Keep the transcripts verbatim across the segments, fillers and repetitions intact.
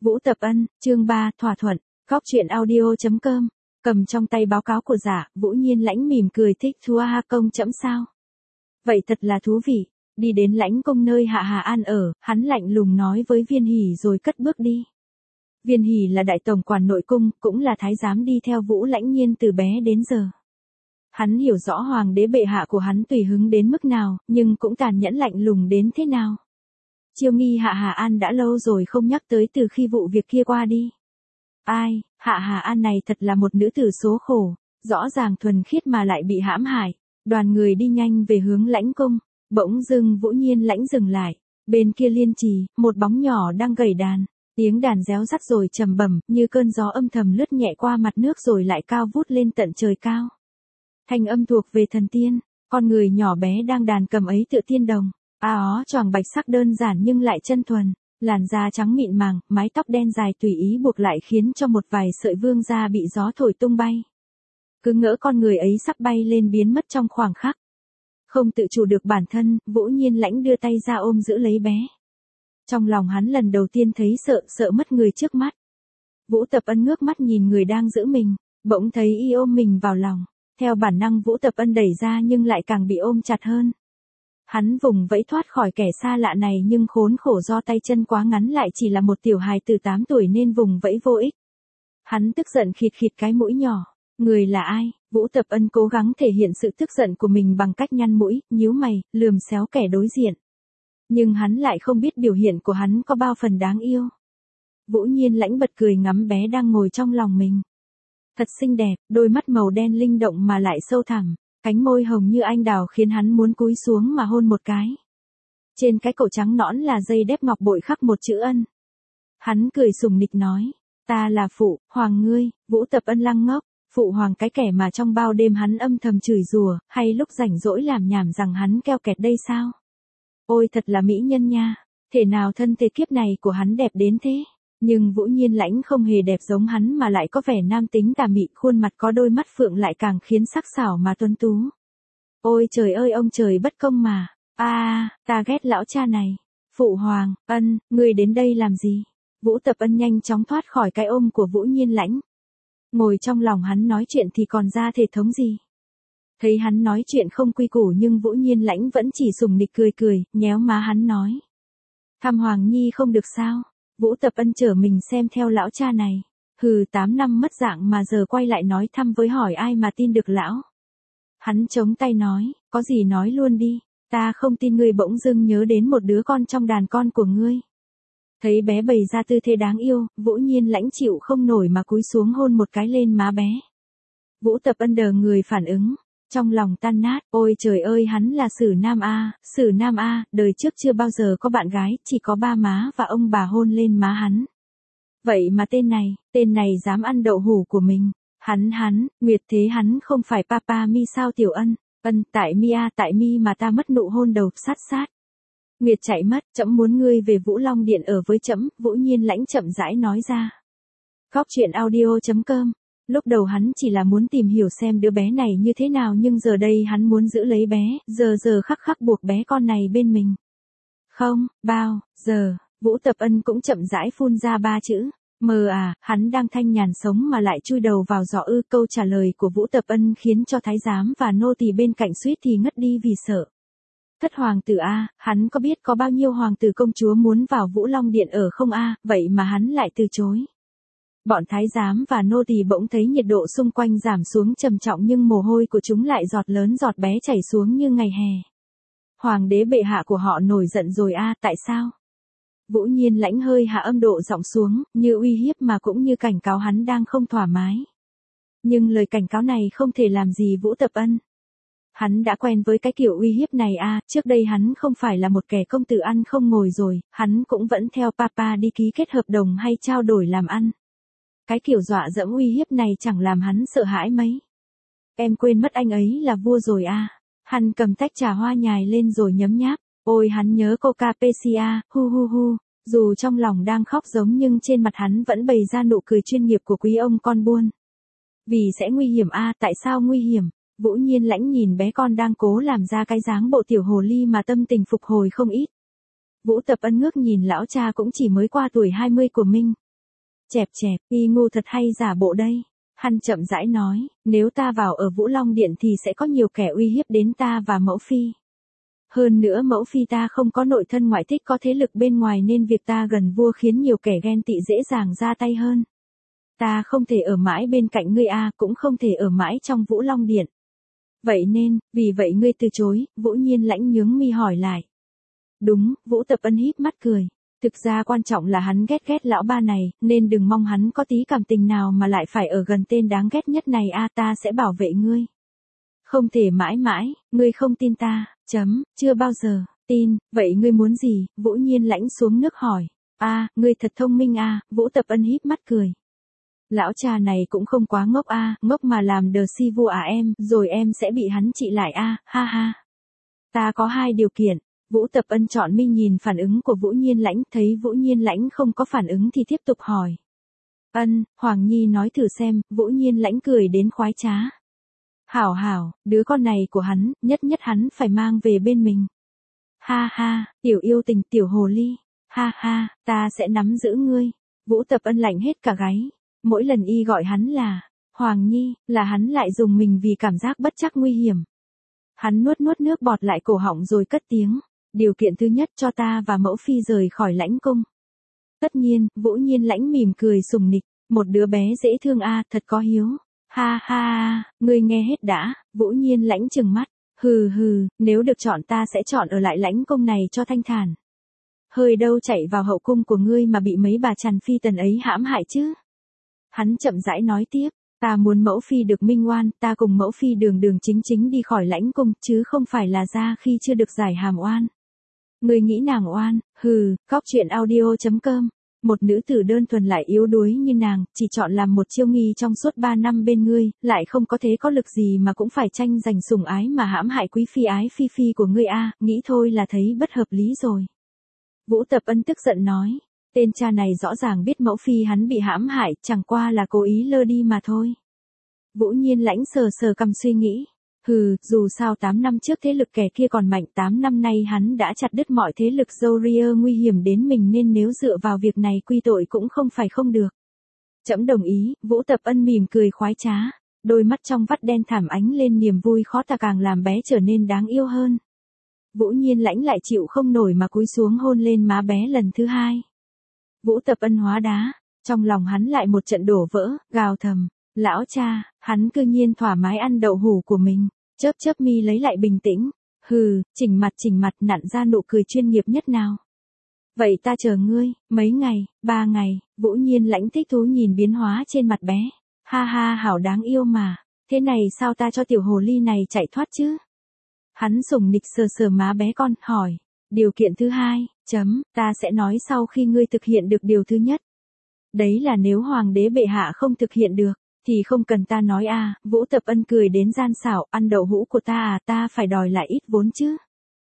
Vũ Tập Ân, chương ba, thỏa thuận, Góc truyện audio.com, cầm trong tay báo cáo của Giả, Vũ Nhiên Lãnh mỉm cười thích thua ha công chấm sao. Vậy thật là thú vị, đi đến Lãnh công nơi Hạ Hà An ở, hắn lạnh lùng nói với Viên Hỷ rồi cất bước đi. Viên Hỷ là đại tổng quản nội cung, cũng là thái giám đi theo Vũ Lãnh Nhiên từ bé đến giờ. Hắn hiểu rõ hoàng đế bệ hạ của hắn tùy hứng đến mức nào, nhưng cũng tàn nhẫn lạnh lùng đến thế nào. Chiêu nghi Hạ Hà An đã lâu rồi không nhắc tới từ khi vụ việc kia qua đi. Ai, Hạ Hà An này thật là một nữ tử số khổ, rõ ràng thuần khiết mà lại bị hãm hại. Đoàn người đi nhanh về hướng Lãnh cung, bỗng dưng Vũ Nhiên Lãnh dừng lại, bên kia Liên Trì, một bóng nhỏ đang gảy đàn, tiếng đàn réo rắt rồi trầm bẩm, như cơn gió âm thầm lướt nhẹ qua mặt nước rồi lại cao vút lên tận trời cao. Thanh âm thuộc về thần tiên, con người nhỏ bé đang đàn cầm ấy tựa tiên đồng. A ó choàng bạch sắc đơn giản nhưng lại chân thuần, làn da trắng mịn màng, mái tóc đen dài tùy ý buộc lại khiến cho một vài sợi vương da bị gió thổi tung bay. Cứ ngỡ con người ấy sắp bay lên biến mất trong khoảng khắc. Không tự chủ được bản thân, Vũ Nhiên Lãnh đưa tay ra ôm giữ lấy bé. Trong lòng hắn lần đầu tiên thấy sợ, sợ mất người trước mắt. Vũ Tập Ân ngước mắt nhìn người đang giữ mình, bỗng thấy y ôm mình vào lòng. Theo bản năng Vũ Tập Ân đẩy ra nhưng lại càng bị ôm chặt hơn. Hắn vùng vẫy thoát khỏi kẻ xa lạ này nhưng khốn khổ do tay chân quá ngắn lại chỉ là một tiểu hài từ tám tuổi nên vùng vẫy vô ích. Hắn tức giận khịt khịt cái mũi nhỏ. Người là ai? Vũ Tập Ân cố gắng thể hiện sự tức giận của mình bằng cách nhăn mũi, nhíu mày, lườm xéo kẻ đối diện. Nhưng hắn lại không biết biểu hiện của hắn có bao phần đáng yêu. Vũ Nhiên Lãnh bật cười ngắm bé đang ngồi trong lòng mình. Thật xinh đẹp, đôi mắt màu đen linh động mà lại sâu thẳm. Cánh môi hồng như anh đào khiến hắn muốn cúi xuống mà hôn một cái. Trên cái cổ trắng nõn là dây đép ngọc bội khắc một chữ Ân. Hắn cười sùng nịch nói, ta là phụ, hoàng ngươi. Vũ Tập Ân lăng ngốc, phụ hoàng cái kẻ mà trong bao đêm hắn âm thầm chửi rủa, hay lúc rảnh rỗi làm nhảm rằng hắn keo kẹt đây sao? Ôi thật là mỹ nhân nha, thể nào thân thế kiếp này của hắn đẹp đến thế? Nhưng Vũ Nhiên Lãnh không hề đẹp giống hắn mà lại có vẻ nam tính tà mị, khuôn mặt có đôi mắt phượng lại càng khiến sắc sảo mà tuấn tú. Ôi trời ơi ông trời bất công mà, a à, ta ghét lão cha này. Phụ hoàng, Ân, ngươi đến đây làm gì? Vũ Tập Ân nhanh chóng thoát khỏi cái ôm của Vũ Nhiên Lãnh. Ngồi trong lòng hắn nói chuyện thì còn ra thể thống gì? Thấy hắn nói chuyện không quy củ nhưng Vũ Nhiên Lãnh vẫn chỉ sùng nịch cười cười, nhéo má hắn nói. Thăm Hoàng Nhi không được sao? Vũ Tập Ân trở mình xem theo lão cha này. Hừ, tám năm mất dạng mà giờ quay lại nói thăm với hỏi ai mà tin được lão. Hắn chống tay nói, có gì nói luôn đi, ta không tin. Ngươi bỗng dưng nhớ đến một đứa con trong đàn con của ngươi. Thấy bé bày ra tư thế đáng yêu, Vũ Nhiên Lãnh chịu không nổi mà cúi xuống hôn một cái lên má bé. Vũ Tập Ân đờ người phản ứng, trong lòng tan nát, ôi trời ơi hắn là Sử Nam A, Sử Nam A, đời trước chưa bao giờ có bạn gái, chỉ có ba má và ông bà hôn lên má hắn. Vậy mà tên này, tên này dám ăn đậu hủ của mình, hắn hắn, Nguyệt thế hắn không phải papa mi sao Tiểu Ân, Ân, tại mi a, tại mi mà ta mất nụ hôn đầu, sát sát. Nguyệt chạy mất, trẫm muốn ngươi về Vũ Long Điện ở với trẫm, Vũ Nhiên Lãnh chậm rãi nói ra. Góc truyện audio.com. Lúc đầu hắn chỉ là muốn tìm hiểu xem đứa bé này như thế nào nhưng giờ đây hắn muốn giữ lấy bé, giờ giờ khắc khắc buộc bé con này bên mình. Không, bao, giờ, Vũ Tập Ân cũng chậm rãi phun ra ba chữ. Mờ à, hắn đang thanh nhàn sống mà lại chui đầu vào giỏ ư. Câu trả lời của Vũ Tập Ân khiến cho thái giám và nô tỳ bên cạnh suýt thì ngất đi vì sợ. Thất hoàng tử A, hắn có biết có bao nhiêu hoàng tử công chúa muốn vào Vũ Long Điện ở không A, vậy mà hắn lại từ chối. Bọn thái giám và nô tỳ bỗng thấy nhiệt độ xung quanh giảm xuống trầm trọng nhưng mồ hôi của chúng lại giọt lớn giọt bé chảy xuống như ngày hè. Hoàng đế bệ hạ của họ nổi giận rồi A, tại sao? Vũ Nhiên Lãnh hơi hạ âm độ giọng xuống, như uy hiếp mà cũng như cảnh cáo hắn đang không thoải mái. Nhưng lời cảnh cáo này không thể làm gì Vũ Tập Ân. Hắn đã quen với cái kiểu uy hiếp này à, trước đây hắn không phải là một kẻ công tử ăn không ngồi rồi, hắn cũng vẫn theo papa đi ký kết hợp đồng hay trao đổi làm ăn. Cái kiểu dọa dẫm uy hiếp này chẳng làm hắn sợ hãi mấy. Em quên mất anh ấy là vua rồi à. Hắn cầm tách trà hoa nhài lên rồi nhấm nháp. Ôi hắn nhớ Coca Pecia, hu hu hu. Dù trong lòng đang khóc giống nhưng trên mặt hắn vẫn bày ra nụ cười chuyên nghiệp của quý ông con buôn. Vì sẽ nguy hiểm à, tại sao nguy hiểm? Vũ Nhiên Lãnh nhìn bé con đang cố làm ra cái dáng bộ tiểu hồ ly mà tâm tình phục hồi không ít. Vũ Tập Ân ngước nhìn lão cha cũng chỉ mới qua tuổi hai mươi của mình. Chẹp chẹp, y ngu thật hay giả bộ đây. Hắn chậm rãi nói, nếu ta vào ở Vũ Long Điện thì sẽ có nhiều kẻ uy hiếp đến ta và mẫu phi. Hơn nữa mẫu phi ta không có nội thân ngoại thích có thế lực bên ngoài nên việc ta gần vua khiến nhiều kẻ ghen tị dễ dàng ra tay hơn. Ta không thể ở mãi bên cạnh ngươi a, cũng không thể ở mãi trong Vũ Long Điện. Vậy nên, vì vậy ngươi từ chối, Vũ Nhiên Lãnh nhướng mi hỏi lại. Đúng, Vũ Tập Ân híp mắt cười. Thực ra quan trọng là hắn ghét ghét lão ba này, nên đừng mong hắn có tí cảm tình nào mà lại phải ở gần tên đáng ghét nhất này a, ta sẽ bảo vệ ngươi. Không thể mãi mãi, ngươi không tin ta, chấm, chưa bao giờ, tin, vậy ngươi muốn gì, Vũ Nhiên Lãnh xuống nước hỏi. A, ngươi thật thông minh a, Vũ Tập Ân híp mắt cười. Lão cha này cũng không quá ngốc a, ngốc mà làm đờ si vua à em, rồi em sẽ bị hắn trị lại a, ha ha. Ta có hai điều kiện. Vũ Tập Ân chọn mi nhìn phản ứng của Vũ Nhiên Lãnh, thấy Vũ Nhiên Lãnh không có phản ứng thì tiếp tục hỏi. Ân, Hoàng Nhi nói thử xem, Vũ Nhiên Lãnh cười đến khoái trá. Hảo hảo, đứa con này của hắn, nhất nhất hắn phải mang về bên mình. Ha ha, tiểu yêu tình tiểu hồ ly. Ha ha, ta sẽ nắm giữ ngươi. Vũ Tập Ân lạnh hết cả gáy. Mỗi lần y gọi hắn là Hoàng Nhi, là hắn lại dùng mình vì cảm giác bất trắc nguy hiểm. Hắn nuốt nuốt nước bọt lại cổ họng rồi cất tiếng. Điều kiện thứ nhất cho ta và mẫu phi rời khỏi lãnh cung. Tất nhiên, Vũ Nhiên Lãnh mỉm cười sùng nịch. Một đứa bé dễ thương a, thật có hiếu. Ha ha ha, ngươi nghe hết đã, Vũ Nhiên Lãnh trừng mắt. Hừ hừ, nếu được chọn ta sẽ chọn ở lại lãnh cung này cho thanh thản. Hơi đâu chạy vào hậu cung của ngươi mà bị mấy bà Trần Phi Tần ấy hãm hại chứ. Hắn chậm rãi nói tiếp, ta muốn mẫu phi được minh oan, ta cùng mẫu phi đường đường chính chính đi khỏi lãnh cung, chứ không phải là ra khi chưa được giải hàm oan. Ngươi nghĩ nàng oan, hừ, cóc truyện audio chấm com. Một nữ tử đơn thuần lại yếu đuối như nàng, chỉ chọn làm một chiêu nghi trong suốt ba năm bên ngươi, lại không có thế có lực gì mà cũng phải tranh giành sủng ái mà hãm hại quý phi ái phi phi của ngươi a, nghĩ thôi là thấy bất hợp lý rồi. Vũ Tập Ân tức giận nói, tên cha này rõ ràng biết mẫu phi hắn bị hãm hại, chẳng qua là cố ý lơ đi mà thôi. Vũ Nhiên Lãnh sờ sờ cằm suy nghĩ. Hừ, dù sao tám năm trước thế lực kẻ kia còn mạnh, tám năm nay hắn đã chặt đứt mọi thế lực Zoria nguy hiểm đến mình nên nếu dựa vào việc này quy tội cũng không phải không được. Trẫm đồng ý, Vũ Tập Ân mỉm cười khoái trá, đôi mắt trong vắt đen thảm ánh lên niềm vui khó tả càng làm bé trở nên đáng yêu hơn. Vũ Nhiên Lãnh lại chịu không nổi mà cúi xuống hôn lên má bé lần thứ hai. Vũ Tập Ân hóa đá, trong lòng hắn lại một trận đổ vỡ, gào thầm. Lão cha, hắn cư nhiên thoải mái ăn đậu hủ của mình, chớp chớp mi lấy lại bình tĩnh, hừ, chỉnh mặt chỉnh mặt nặn ra nụ cười chuyên nghiệp nhất nào. Vậy ta chờ ngươi, mấy ngày, ba ngày, Vũ Nhiên Lãnh thích thú nhìn biến hóa trên mặt bé, ha ha hảo đáng yêu mà, thế này sao ta cho tiểu hồ ly này chạy thoát chứ? Hắn sủng nịch sờ sờ má bé con, hỏi, điều kiện thứ hai, chấm, ta sẽ nói sau khi ngươi thực hiện được điều thứ nhất. Đấy là nếu hoàng đế bệ hạ không thực hiện được. Thì không cần ta nói à, Vũ Tập Ân cười đến gian xảo, ăn đậu hũ của ta à, ta phải đòi lại ít vốn chứ.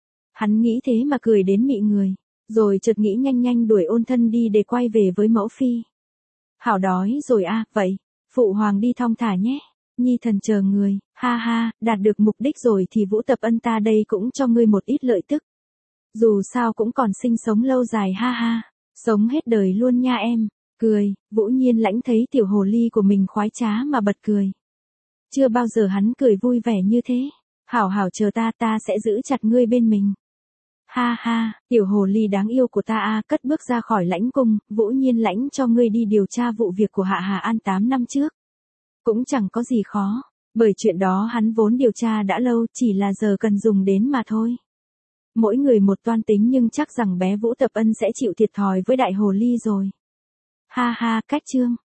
Hắn nghĩ thế mà cười đến mị người, rồi chợt nghĩ nhanh nhanh đuổi ôn thân đi để quay về với mẫu phi. Hảo đói rồi à, vậy, phụ hoàng đi thong thả nhé, nhi thần chờ người, ha ha, đạt được mục đích rồi thì Vũ Tập Ân ta đây cũng cho ngươi một ít lợi tức. Dù sao cũng còn sinh sống lâu dài ha ha, sống hết đời luôn nha em. Cười, Vũ Nhiên Lãnh thấy tiểu hồ ly của mình khoái trá mà bật cười. Chưa bao giờ hắn cười vui vẻ như thế. Hảo hảo chờ ta, ta sẽ giữ chặt ngươi bên mình. Ha ha, tiểu hồ ly đáng yêu của ta a, cất bước ra khỏi lãnh cung, Vũ Nhiên Lãnh cho ngươi đi điều tra vụ việc của Hạ Hà An tám năm trước. Cũng chẳng có gì khó, bởi chuyện đó hắn vốn điều tra đã lâu, chỉ là giờ cần dùng đến mà thôi. Mỗi người một toan tính nhưng chắc rằng bé Vũ Tập Ân sẽ chịu thiệt thòi với đại hồ ly rồi. Ha ha, cách chương.